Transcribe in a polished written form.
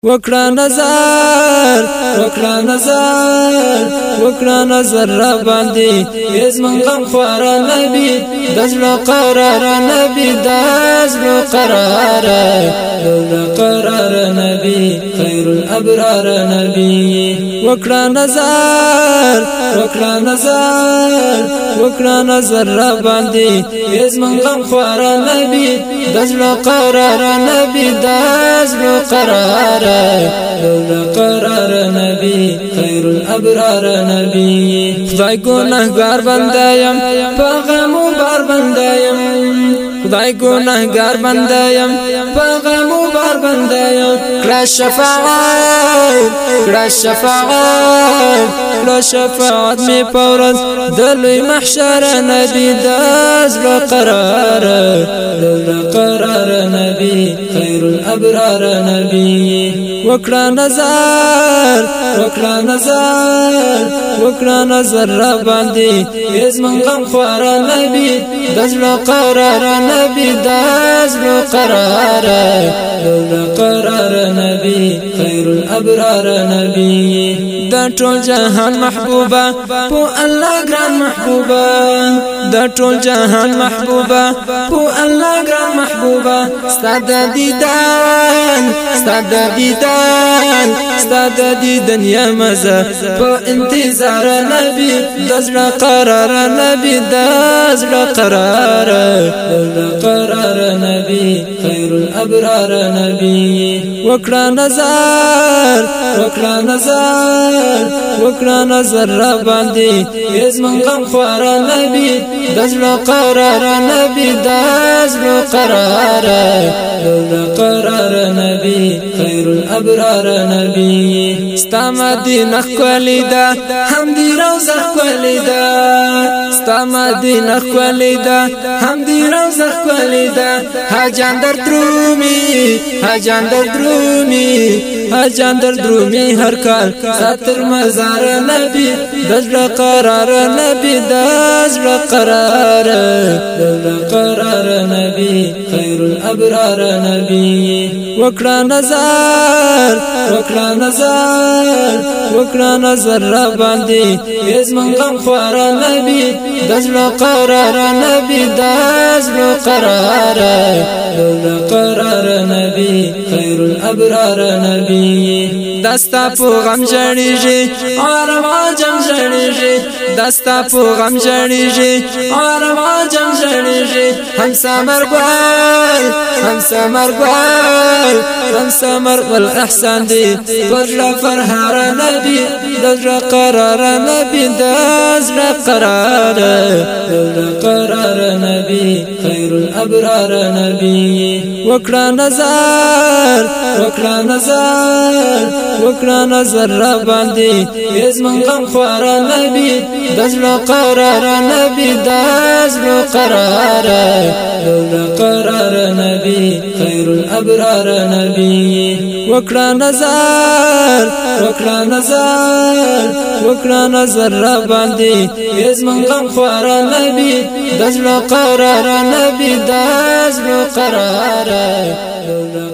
وکړه نظر را باندې زمون غم خوار نبی دزړه قرار نبی دزړه قرار نبی خیر الابرار نبی وکړه نظر را باندې زمون غم خوار نبی دزړه قرار نبی دزړه قرار نبی خیر الابرار نبی خدای گناهگار بندایم پیغام بار بندایم خدای گناهگار بندایم پیغام بار بندایم کړه شفاعت می پورز دلوی محشر نبی دزړه قرار نبی خیر الابرار نبی وکړه نظر را باندې زمون غم خوار نبی دزړه قرار نبی دزړه قرار نبی خیر الابرار نبی دا ټول جهان محبوبه په الله ګران محبوبه دا ټول جهان محبوبه په الله ګران محبوبه ستاد دیدن یا مزه په انتظار نبی دزړه قرار نبی دزړه قرار نبی خیر الابرار نبی وکړه نظر را باندې زمون غم خوار نبی دزړه قرار نبی دزړه قرار نبی خیر الابرار نبی ستا مدینه خولي دا حمدی روزه خولي دا ستا مدینه خولي دا حمدی روزه خولي دا حاجان در درومي هر کال ساتر مزار نبی دزړه قرار نبی دزړه قرار نبی خیر الابرار نبی وکړه نظر را باندې زمون غم خوار نبی دزړه قرار نبی دزړه قرار نبی خیر الابرار نبی دستا په غم جړیږي ارما جم جړیږي دستا په غم جړیږي ارما جم جړیږي هم سمر ګل احسان دی پرلا فرحار نبی دزړه قرار نبی دزړه قرار نبی خیر الابرار نبی وکړه نظر را باندې زمون غم خوار نبی دزړه قرار نبی دزړه قرار نبی خیر الابرار نبی وکړه نظر را باندې زمون غم خوار نبی دزړه قرار نبی دزړه قرار